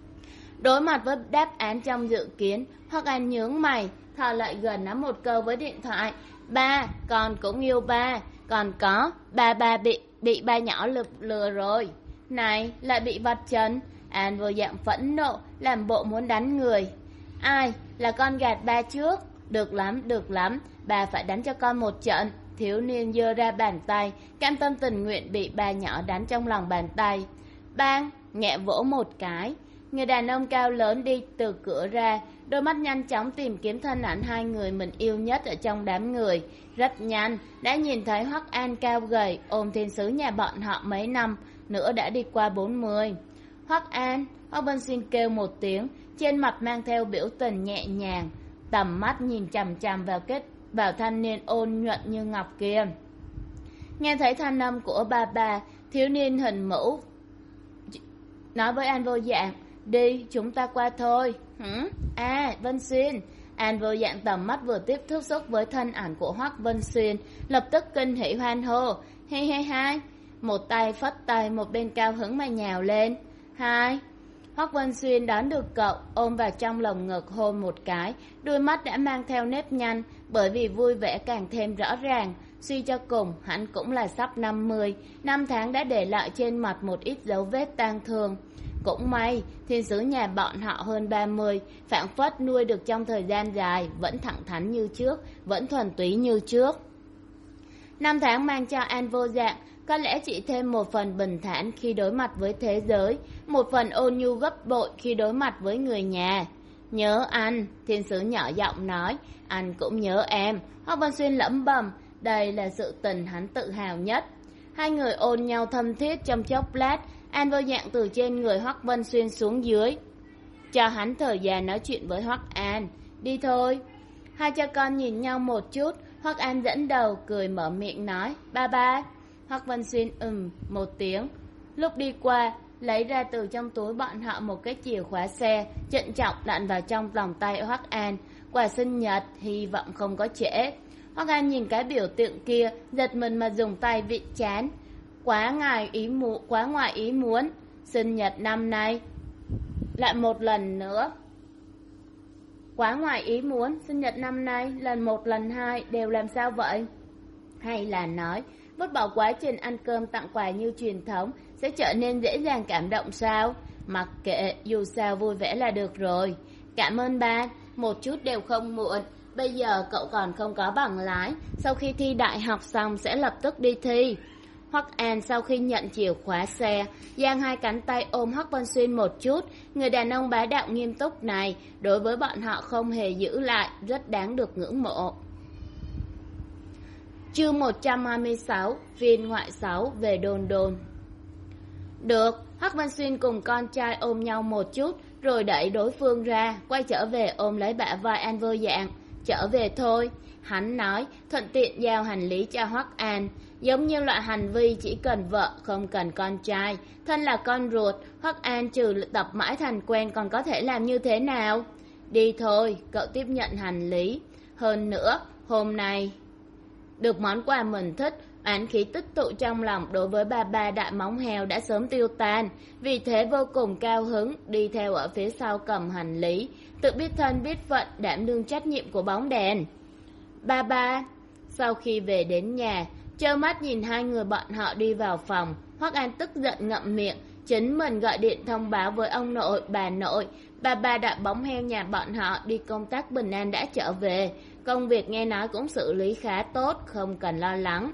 Đối mặt với đáp án trong dự kiến, Hoắc An nhướng mày, thò lại gần nắm một câu với điện thoại. Ba, con cũng yêu ba, còn có, ba ba bị bị ba nhỏ lừa, lừa rồi. Này, lại bị vạch trần. An vô dạng phẫn nộ, làm bộ muốn đánh người. Ai, là con gạt ba trước? Được lắm, được lắm, ba phải đánh cho con một trận. Thiếu niên giơ ra bàn tay, cam tâm tình nguyện bị ba nhỏ đánh trong lòng bàn tay. Bang, nhẹ vỗ một cái. Người đàn ông cao lớn đi từ cửa ra, đôi mắt nhanh chóng tìm kiếm thân ảnh hai người mình yêu nhất ở trong đám người. Rất nhanh, đã nhìn thấy Hoắc An cao gầy, ôm thiên sứ nhà bọn họ mấy năm, nữa đã đi qua bốn mươi. Hoắc An, Hoắc Vân Xuyên kêu một tiếng, trên mặt mang theo biểu tình nhẹ nhàng, tầm mắt nhìn chằm chằm vào kết vào thanh niên ôn nhuận như ngọc kia. Nghe thấy thanh âm của ba ba, thiếu niên hình mẫu nói với An vô dạng, đi, chúng ta qua thôi. Hử? À, Vân Xuyên. An vô dạng tầm mắt vừa tiếp tiếp xúc với thân ảnh của Hoắc Vân Xuyên, lập tức kinh hỉ hoan hô. Hi hi hai. Một tay phất tay, một bên cao hứng mà nhào lên. Hai. Hoắc Vân Xuyên đón được cậu, ôm vào trong lồng ngực hôn một cái, đôi mắt đã mang theo nếp nhăn, bởi vì vui vẻ càng thêm rõ ràng. Suy cho cùng, hắn cũng là sắp năm mươi, năm tháng đã để lại trên mặt một ít dấu vết tang thương. Cũng may, thiên sứ nhà bọn họ hơn ba mươi, phảng phất nuôi được trong thời gian dài, vẫn thẳng thắn như trước, vẫn thuần túy như trước. Năm tháng mang cho An vô dạng có lẽ chỉ thêm một phần bình thản khi đối mặt với thế giới, một phần ôn nhu gấp bội khi đối mặt với người nhà. Nhớ anh, thiên sứ nhỏ giọng nói, anh cũng nhớ em. Hoắc Văn Xuyên lẩm bẩm, đây là sự tình hắn tự hào nhất. Hai người ôm nhau thâm thiết trong chốc lát, An vô dạng từ trên người Hoắc Văn Xuyên xuống dưới, cho hắn thời gian nói chuyện với Hoắc An. Đi thôi. Hai cha con nhìn nhau một chút, Hoắc An dẫn đầu cười mở miệng nói, ba ba. Hoắc Văn Xuyên ừm một tiếng. Lúc đi qua, lấy ra từ trong túi bọn họ một cái chìa khóa xe, trịnh trọng đặt vào trong vòng tay Hoắc An. Quà sinh nhật, hy vọng không có trễ. Hoắc An nhìn cái biểu tượng kia, giật mình mà dùng tay vịn trán. Quá ngoài ý muốn, quá ngoài ý muốn. Sinh nhật năm nay lại một lần nữa. Quá ngoài ý muốn, sinh nhật năm nay lần một lần hai đều làm sao vậy? Hay là nói, vứt bỏ quá trình ăn cơm tặng quà như truyền thống sẽ trở nên dễ dàng cảm động sao? Mặc kệ, dù sao vui vẻ là được rồi. Cảm ơn ba, một chút đều không muộn. Bây giờ cậu còn không có bằng lái, sau khi thi đại học xong sẽ lập tức đi thi. Hoắc An sau khi nhận chìa khóa xe, giang hai cánh tay ôm Hoắc Văn Xuyên một chút. Người đàn ông bá đạo nghiêm túc này, đối với bọn họ không hề giữ lại, rất đáng được ngưỡng mộ. Chương một trăm hai mươi sáu, phiên ngoại sáu về đồn đồn. Được, Hoắc Văn Xuyên cùng con trai ôm nhau một chút, rồi đẩy đối phương ra, quay trở về ôm lấy bả vai An vô dạng. Trở về thôi, hắn nói, thuận tiện giao hành lý cho Hoắc An. Giống như loại hành vi chỉ cần vợ, không cần con trai. Thân là con ruột, Hoắc An trừ tập mãi thành quen còn có thể làm như thế nào? Đi thôi, cậu tiếp nhận hành lý. Hơn nữa, hôm nay được món quà mình thích, oán khí tích tụ trong lòng đối với bà ba đại móng heo đã sớm tiêu tan. Vì thế vô cùng cao hứng, đi theo ở phía sau cầm hành lý, tự biết thân biết phận, đảm đương trách nhiệm của bóng đèn. Ba ba. Sau khi về đến nhà, trơ mắt nhìn hai người bọn họ đi vào phòng, Hoắc An tức giận ngậm miệng, chính mình gọi điện thông báo với ông nội, bà nội, bà ba đại bóng heo nhà bọn họ đi công tác bình an đã trở về, công việc nghe nói cũng xử lý khá tốt, không cần lo lắng.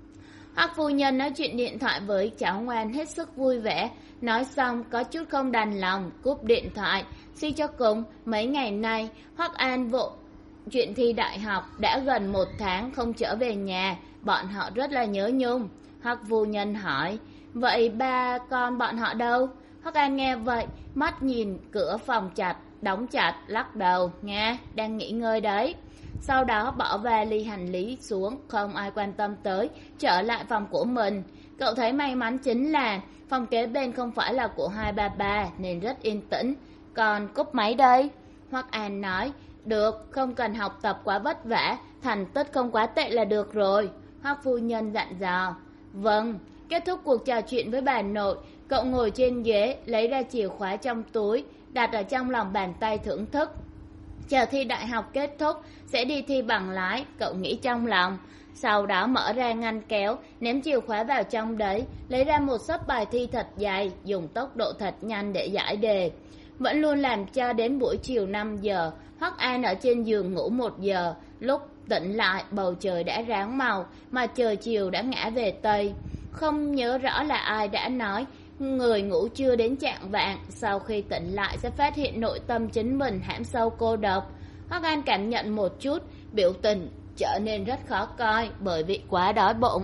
Hoắc phu nhân nói chuyện điện thoại với cháu ngoan hết sức vui vẻ, nói xong có chút không đành lòng, cúp điện thoại. Suy cho cùng, mấy ngày nay Hoắc An vội chuyện thi đại học, đã gần một tháng không trở về nhà, bọn họ rất là nhớ nhung. Hoắc phu nhân hỏi, vậy ba con bọn họ đâu? Hoắc An nghe vậy, mắt nhìn cửa phòng chặt, đóng chặt, lắc đầu, nghe, đang nghỉ ngơi đấy. Sau đó bỏ vali hành lý xuống, không ai quan tâm tới, trở lại phòng của mình. Cậu thấy may mắn chính là phòng kế bên không phải là của hai ba ba nên rất yên tĩnh. Còn cúp máy đây? Hoắc An nói, được, không cần học tập quá vất vả, thành tích không quá tệ là được rồi. Hoắc phu nhân dặn dò. Vâng. Kết thúc cuộc trò chuyện với bà nội, cậu ngồi trên ghế, lấy ra chìa khóa trong túi, đặt ở trong lòng bàn tay thưởng thức. Chờ thi đại học kết thúc, sẽ đi thi bằng lái, cậu nghĩ trong lòng. Sau đó mở ra ngăn kéo, ném chìa khóa vào trong đấy, lấy ra một xấp bài thi thật dày, dùng tốc độ thật nhanh để giải đề. Vẫn luôn làm cho đến buổi chiều năm giờ, Hoắc An ở trên giường ngủ một giờ, lúc tỉnh lại bầu trời đã ráng màu, mà trời chiều đã ngã về Tây. Không nhớ rõ là ai đã nói, người ngủ chưa đến chạng vạng, sau khi tỉnh lại sẽ phát hiện nội tâm chính mình hãm sâu cô độc. Hoắc An cảm nhận một chút, biểu tình trở nên rất khó coi bởi vì quá đói bụng.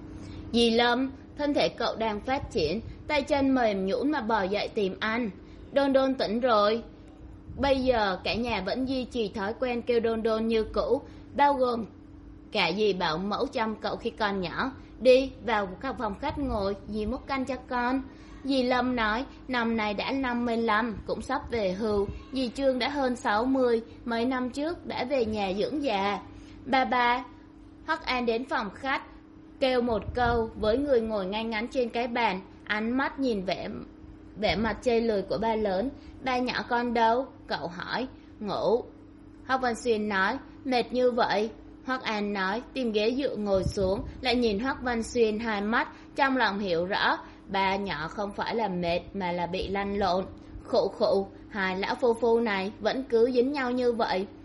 Dì Lâm, thân thể cậu đang phát triển, tay chân mềm nhũn mà bò dậy tìm ăn. Đôn Đôn tỉnh rồi. Bây giờ cả nhà vẫn duy trì thói quen kêu Đôn Đôn như cũ, bao gồm cả dì bảo mẫu chăm cậu khi còn nhỏ. Đi vào phòng khách ngồi, dì múc canh cho con. Dì Lâm nói, năm nay đã năm mươi lăm, cũng sắp về hưu. Dì Trương đã hơn sáu mươi, mấy năm trước đã về nhà dưỡng già. Ba ba. Hoắc An đến phòng khách, kêu một câu với người ngồi ngay ngắn trên cái bàn, ánh mắt nhìn vẻ vẻ mặt chê lười của ba lớn. Ba nhỏ con đâu? Cậu hỏi. Ngủ. Hoắc Văn Xuyên nói, mệt như vậy. Hoắc An nói, tìm ghế dựa ngồi xuống, lại nhìn Hoắc Văn Xuyên hai mắt, trong lòng hiểu rõ, ba nhỏ không phải là mệt mà là bị lăn lộn. Khụ khụ, hai lão phu phu này vẫn cứ dính nhau như vậy.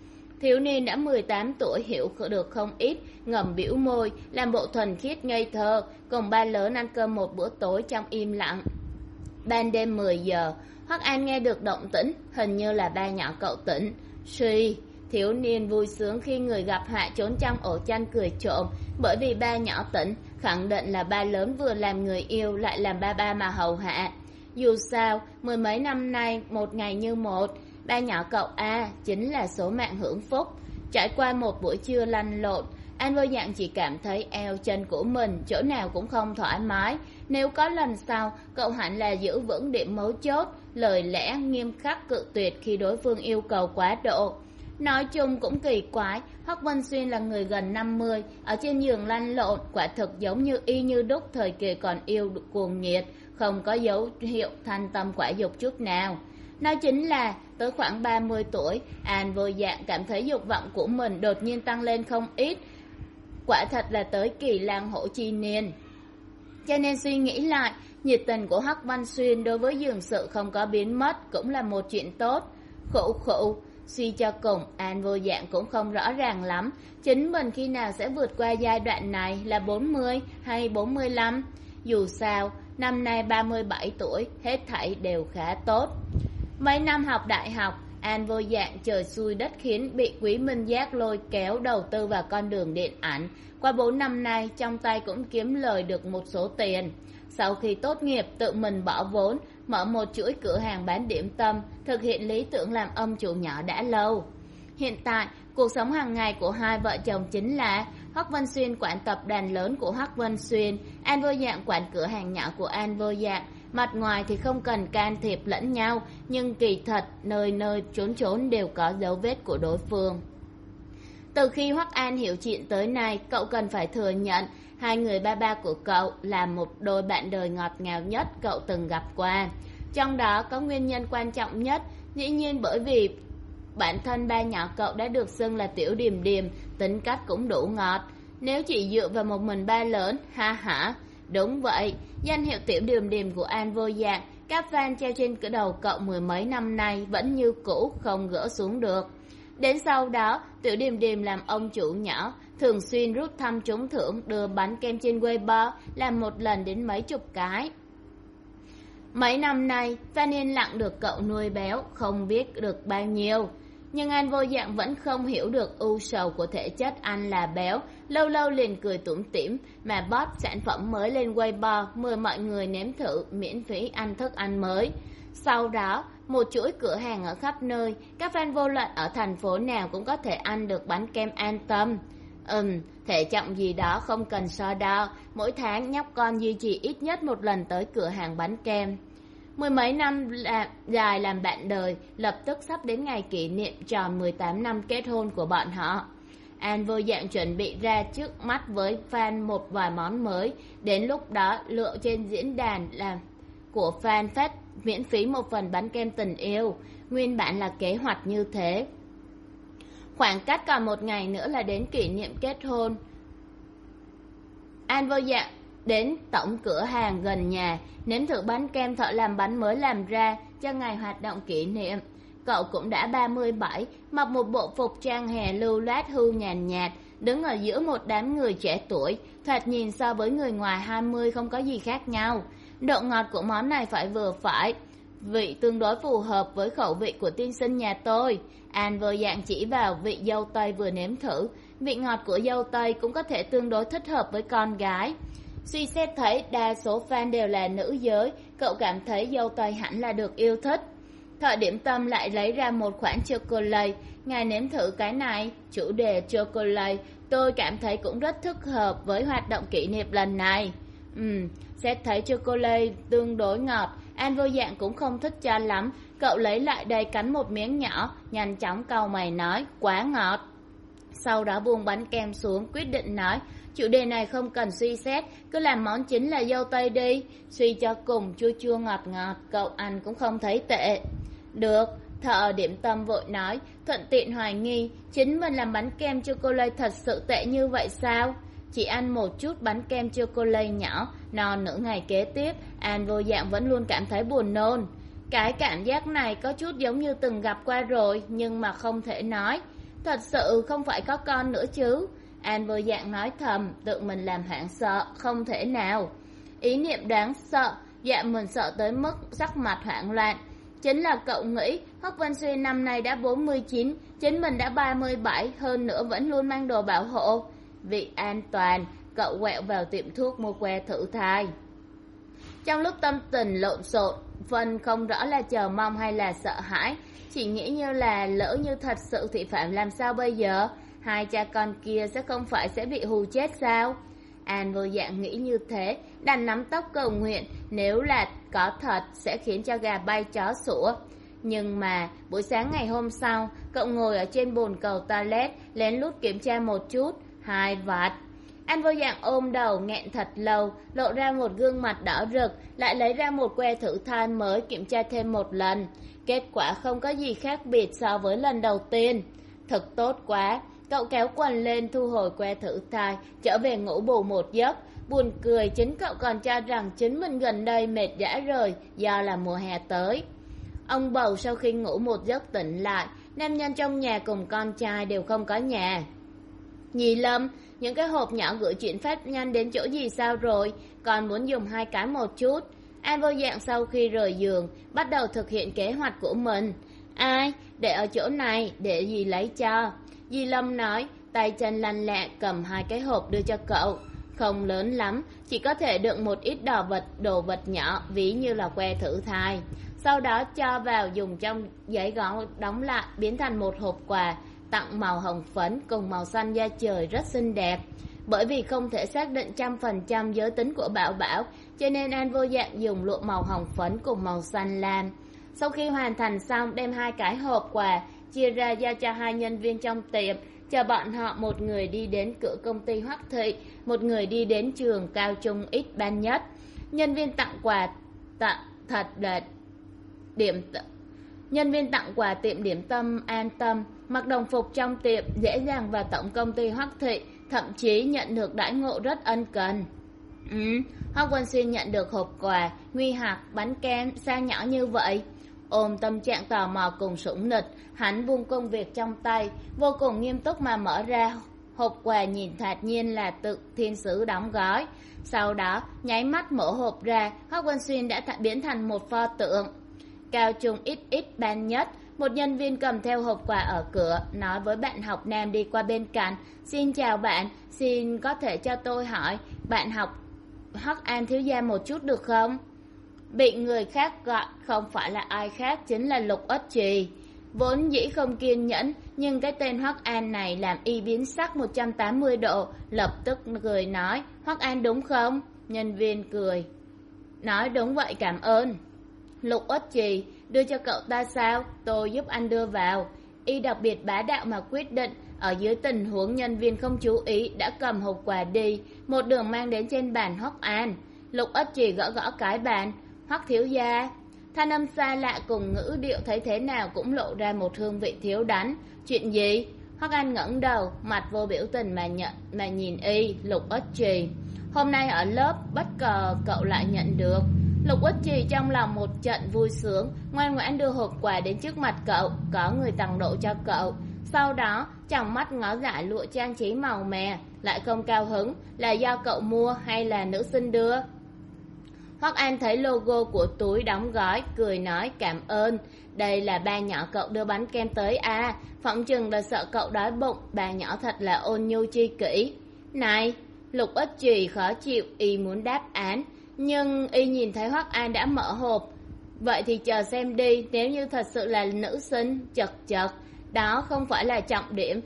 Thiếu niên đã mười tám tuổi, hiểu được không ít, ngầm bĩu môi, làm bộ thuần khiết ngây thơ, cùng ba lớn ăn cơm một bữa tối trong im lặng. Ban đêm mười giờ, Hoắc An nghe được động tĩnh, hình như là ba nhỏ cậu tỉnh. Suy, thiếu niên vui sướng khi người gặp họa trốn trong ổ chăn cười trộm, bởi vì ba nhỏ tỉnh, khẳng định là ba lớn vừa làm người yêu lại làm ba ba mà hầu hạ. Dù sao, mười mấy năm nay, một ngày như một, ba nhỏ cậu A chính là số mạng hưởng phúc. Trải qua một buổi trưa lăn lộn, An Vô Dạng chỉ cảm thấy eo chân của mình chỗ nào cũng không thoải mái. Nếu có lần sau, cậu hẳn là giữ vững điểm mấu chốt, lời lẽ nghiêm khắc cự tuyệt khi đối phương yêu cầu quá độ. Nói chung cũng kỳ quái, Hoắc Vân Xuyên là người gần năm mươi, ở trên giường lăn lộn, quả thực giống như y như đúc thời kỳ còn yêu cuồng nhiệt, không có dấu hiệu thanh tâm quả dục chút nào. Nói chính là, tới khoảng ba mươi tuổi, An Vô Dạng cảm thấy dục vọng của mình đột nhiên tăng lên không ít. Quả thật là tới kỳ lang hổ chi niên. Cho nên suy nghĩ lại, nhiệt tình của Hoắc Văn Xuyên đối với dường sự không có biến mất cũng là một chuyện tốt. Khổ khổ, suy cho cùng, An Vô Dạng cũng không rõ ràng lắm, chính mình khi nào sẽ vượt qua giai đoạn này, là bốn mươi hay bốn mươi lăm. Dù sao, năm nay ba mươi bảy tuổi, hết thảy đều khá tốt. Mấy năm học đại học, An Vô Dạng trời xui đất khiến bị Quý Minh Giác lôi kéo đầu tư vào con đường điện ảnh. Qua bốn năm nay, trong tay cũng kiếm lời được một số tiền. Sau khi tốt nghiệp, tự mình bỏ vốn, mở một chuỗi cửa hàng bán điểm tâm, thực hiện lý tưởng làm ông chủ nhỏ đã lâu. Hiện tại, cuộc sống hàng ngày của hai vợ chồng chính là Hoắc Vân Xuyên quản tập đoàn lớn của Hoắc Vân Xuyên, An Vô Dạng quản cửa hàng nhỏ của An Vô Dạng. Mặt ngoài thì không cần can thiệp lẫn nhau, nhưng kỳ thật nơi nơi trốn trốn đều có dấu vết của đối phương. Từ khi Hoắc An hiểu chuyện tới nay, cậu cần phải thừa nhận hai người ba ba của cậu là một đôi bạn đời ngọt ngào nhất cậu từng gặp qua. Trong đó có nguyên nhân quan trọng nhất, dĩ nhiên bởi vì bản thân ba nhỏ cậu đã được xưng là tiểu điềm điềm, tính cách cũng đủ ngọt. Nếu chỉ dựa vào một mình ba lớn, ha hả. Đúng vậy, danh hiệu tiểu điềm điềm của An Vô Dạng, các fan treo trên cửa đầu cậu mười mấy năm nay vẫn như cũ, không gỡ xuống được. Đến sau đó, tiểu điềm điềm làm ông chủ nhỏ, thường xuyên rút thăm trúng thưởng, đưa bánh kem trên Weibo, làm một lần đến mấy chục cái. Mấy năm nay, fan yên lặng được cậu nuôi béo, không biết được bao nhiêu. Nhưng An Vô Dạng vẫn không hiểu được ưu sầu của thể chất ăn là béo, lâu lâu liền cười tủm tỉm mà post sản phẩm mới lên Weibo, mời mọi người nếm thử miễn phí ăn thức ăn mới. Sau đó, một chuỗi cửa hàng ở khắp nơi, các fan vô luận ở thành phố nào cũng có thể ăn được bánh kem an tâm. Ừm, thể trọng gì đó không cần so đo, mỗi tháng nhóc con duy trì ít nhất một lần tới cửa hàng bánh kem. Mười mấy năm là, dài làm bạn đời, lập tức sắp đến ngày kỷ niệm tròn mười tám năm kết hôn của bọn họ. An Vô Dạng chuẩn bị ra trước mắt với fan một vài món mới, đến lúc đó lựa trên diễn đàn là của fan phát miễn phí một phần bánh kem tình yêu. Nguyên bản là kế hoạch như thế. Khoảng cách còn một ngày nữa là đến kỷ niệm kết hôn. An Vô Dạng đến tổng cửa hàng gần nhà, nếm thử bánh kem thợ làm bánh mới làm ra cho ngày hoạt động kỷ niệm. Cậu cũng đã ba mươi bảy, mặc một bộ phục trang hè lưu loát hưu nhàn nhạt, đứng ở giữa một đám người trẻ tuổi, thoạt nhìn so với người ngoài hai mươi không có gì khác nhau. Độ ngọt của món này phải vừa phải, vị tương đối phù hợp với khẩu vị của tiên sinh nhà tôi. An Vô Dạng chỉ vào vị dâu tây vừa nếm thử, vị ngọt của dâu tây cũng có thể tương đối thích hợp với con gái. Suy xét thấy đa số fan đều là nữ giới, cậu cảm thấy dâu tây hẳn là được yêu thích. Thợ điểm tâm lại lấy ra một khoản chocolate. Ngài nếm thử cái này, chủ đề chocolate, tôi cảm thấy cũng rất thích hợp với hoạt động kỷ niệm lần này. Ừm, xét thấy chocolate tương đối ngọt, An Vô Dạng cũng không thích cho lắm. Cậu lấy lại đây cắn một miếng nhỏ, nhanh chóng cau mày nói, quá ngọt. Sau đó buông bánh kem xuống, quyết định nói, chủ đề này không cần suy xét, cứ làm món chính là dâu tây đi. Suy cho cùng, chua chua ngọt ngọt, cậu ăn cũng không thấy tệ. Được, thợ điểm tâm vội nói, thuận tiện hoài nghi, chính mình làm bánh kem chocolate thật sự tệ như vậy sao? Chỉ ăn một chút bánh kem chocolate nhỏ, non nửa ngày kế tiếp, An Vô Dạng vẫn luôn cảm thấy buồn nôn. Cái cảm giác này có chút giống như từng gặp qua rồi, nhưng mà không thể nói. Thật sự không phải có con nữa chứ? An vô dạng nói thầm, tự mình làm hoảng sợ, không thể nào. Ý niệm đáng sợ, dạ mình sợ tới mức sắc mặt hoảng loạn. Chính là cậu nghĩ Hoắc Vân Xuyên năm nay đã bốn mươi chín, chính mình đã ba mươi bảy, hơn nữa vẫn luôn mang đồ bảo hộ. Vì an toàn, cậu quẹo vào tiệm thuốc mua que thử thai. Trong lúc tâm tình lộn xộn, Vân không rõ là chờ mong hay là sợ hãi, chỉ nghĩ như là lỡ như thật sự thì Phạm làm sao bây giờ? Hai cha con kia sẽ không phải sẽ bị hù chết sao? An vô dạng nghĩ như thế, đành nắm tóc cầu nguyện, nếu là có thật sẽ khiến cho gà bay chó sủa. Nhưng mà buổi sáng ngày hôm sau, cậu ngồi ở trên bồn cầu toilet, lén lút kiểm tra một chút, hai vạt. An vô dạng ôm đầu nghẹn thật lâu, lộ ra một gương mặt đỏ rực, lại lấy ra một que thử thai mới kiểm tra thêm một lần. Kết quả không có gì khác biệt so với lần đầu tiên. Thật tốt quá, cậu kéo quần lên thu hồi que thử thai, trở về ngủ bù một giấc. Buồn cười, chính cậu còn cho rằng chính mình gần đây mệt rã rời do là mùa hè tới. Ông bầu sau khi ngủ một giấc tỉnh lại, nam nhân trong nhà cùng con trai đều không có nhà. Nhị Lâm, những cái hộp nhỏ gửi chuyển phát nhanh đến chỗ gì sao rồi? Còn muốn dùng hai cái một chút. An vô dạng sau khi rời giường, bắt đầu thực hiện kế hoạch của mình. Ai? Để ở chỗ này, để dì lấy cho. Dì Lâm nói, tay chân lanh lẹ cầm hai cái hộp đưa cho cậu. Không lớn lắm, chỉ có thể đựng một ít đồ vật, đồ vật nhỏ, ví như là que thử thai. Sau đó cho vào dùng trong giấy gõ đóng lại, biến thành một hộp quà tặng màu hồng phấn cùng màu xanh da trời rất xinh đẹp. Bởi vì không thể xác định trăm phần trăm giới tính của Bảo Bảo, cho nên An vô dạng dùng lụa màu hồng phấn cùng màu xanh lam. Sau khi hoàn thành xong, đem hai cái hộp quà chia ra giao cho hai nhân viên trong tiệm, chờ bọn họ một người đi đến cửa công ty Hoắc Thị, một người đi đến trường cao trung ít ban nhất. Nhân viên tặng quà tặng thật là điểm t... nhân viên tặng quà tiệm điểm tâm an tâm, mặc đồng phục trong tiệm, dễ dàng vào tổng công ty Hoắc Thị, thậm chí nhận được đãi ngộ rất ân cần. Ừ, Hoắc Vân Xuyên nhận được hộp quà, nguy hạt, bánh kem, sao nhỏ như vậy? Ôm tâm trạng tò mò cùng sủng nịch, hắn buông công việc trong tay, vô cùng nghiêm túc mà mở ra hộp quà, nhìn thoạt nhiên là tự thiên sứ đóng gói. Sau đó, nháy mắt mở hộp ra, Hoắc Vân Xuyên đã biến thành một pho tượng. Cao trung ít ít ban nhất, một nhân viên cầm theo hộp quà ở cửa, nói với bạn học nam đi qua bên cạnh. Xin chào bạn, xin có thể cho tôi hỏi, bạn học Hoắc An thiếu gia một chút được không? Bị người khác gọi không phải là ai khác, chính là Lục Ất Trì. Vốn dĩ không kiên nhẫn, nhưng cái tên Hoắc An này làm y biến sắc một trăm tám mươi độ, lập tức cười nói, Hoắc An đúng không? Nhân viên cười, nói đúng vậy, cảm ơn. Lục Ất Trì, đưa cho cậu ta sao? Tôi giúp anh đưa vào. Y đặc biệt bá đạo mà quyết định, ở dưới tình huống nhân viên không chú ý đã cầm hộp quà đi, một đường mang đến trên bàn Hoắc An. Lục Ất Trì gõ gõ cái bàn, Hoắc thiếu gia. Thanh âm xa lạ cùng ngữ điệu thấy thế nào cũng lộ ra một hương vị thiếu đắn. Chuyện gì? Hoắc An ngẩng đầu, mặt vô biểu tình mà nhận mà nhìn y. Lục Ất Trì, hôm nay ở lớp bất ngờ cậu lại nhận được. Lục Ất Trì trong lòng một trận vui sướng, ngoan ngoãn đưa hộp quà đến trước mặt cậu, có người tặng độ cho cậu. Sau đó, trong mắt ngó dại lụa trang trí màu mè, lại không cao hứng, là do cậu mua hay là nữ sinh đưa? Hoắc An thấy logo của túi đóng gói, cười nói cảm ơn. Đây là ba nhỏ cậu đưa bánh kem tới à, phỏng chừng là sợ cậu đói bụng, bà nhỏ thật là ôn nhu chi kỷ. Này, Lục Ất Trì khó chịu, y muốn đáp án, nhưng y nhìn thấy Hoắc An đã mở hộp. Vậy thì chờ xem đi, nếu như thật sự là nữ sinh, chật chật, đó không phải là trọng điểm.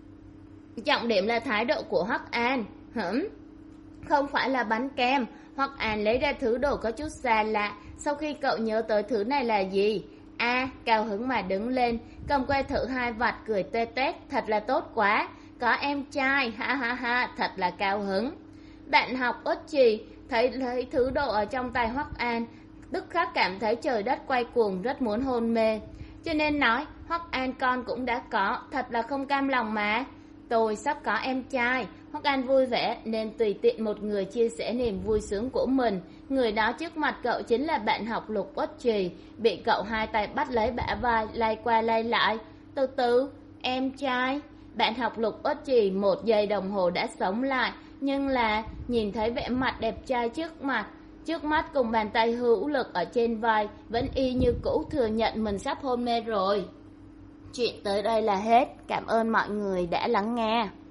Trọng điểm là thái độ của Hoắc An. Hửm, không phải là bánh kem. Hoắc An lấy ra thứ đồ có chút xa lạ, sau khi cậu nhớ tới thứ này là gì? A, à, cao hứng mà đứng lên, cầm que thử hai vạch cười tê tét, thật là tốt quá, có em trai, ha ha ha, thật là cao hứng. Bạn học Ất Trì thấy lấy thứ đồ ở trong tay Hoắc An, tức khắc cảm thấy trời đất quay cuồng, rất muốn hôn mê. Cho nên nói, Hoắc An con cũng đã có, thật là không cam lòng mà. Tôi sắp có em trai. Hoắc An vui vẻ nên tùy tiện một người chia sẻ niềm vui sướng của mình. Người đó trước mặt cậu chính là bạn học Lục Ất Trì, bị cậu hai tay bắt lấy bả vai, lay qua lay lại. Từ từ, em trai. Bạn học Lục Uất Trì một giây đồng hồ đã sống lại, nhưng là nhìn thấy vẻ mặt đẹp trai trước mặt, trước mắt cùng bàn tay hữu lực ở trên vai, vẫn y như cũ thừa nhận mình sắp hôn mê rồi. Chuyện tới đây là hết, cảm ơn mọi người đã lắng nghe.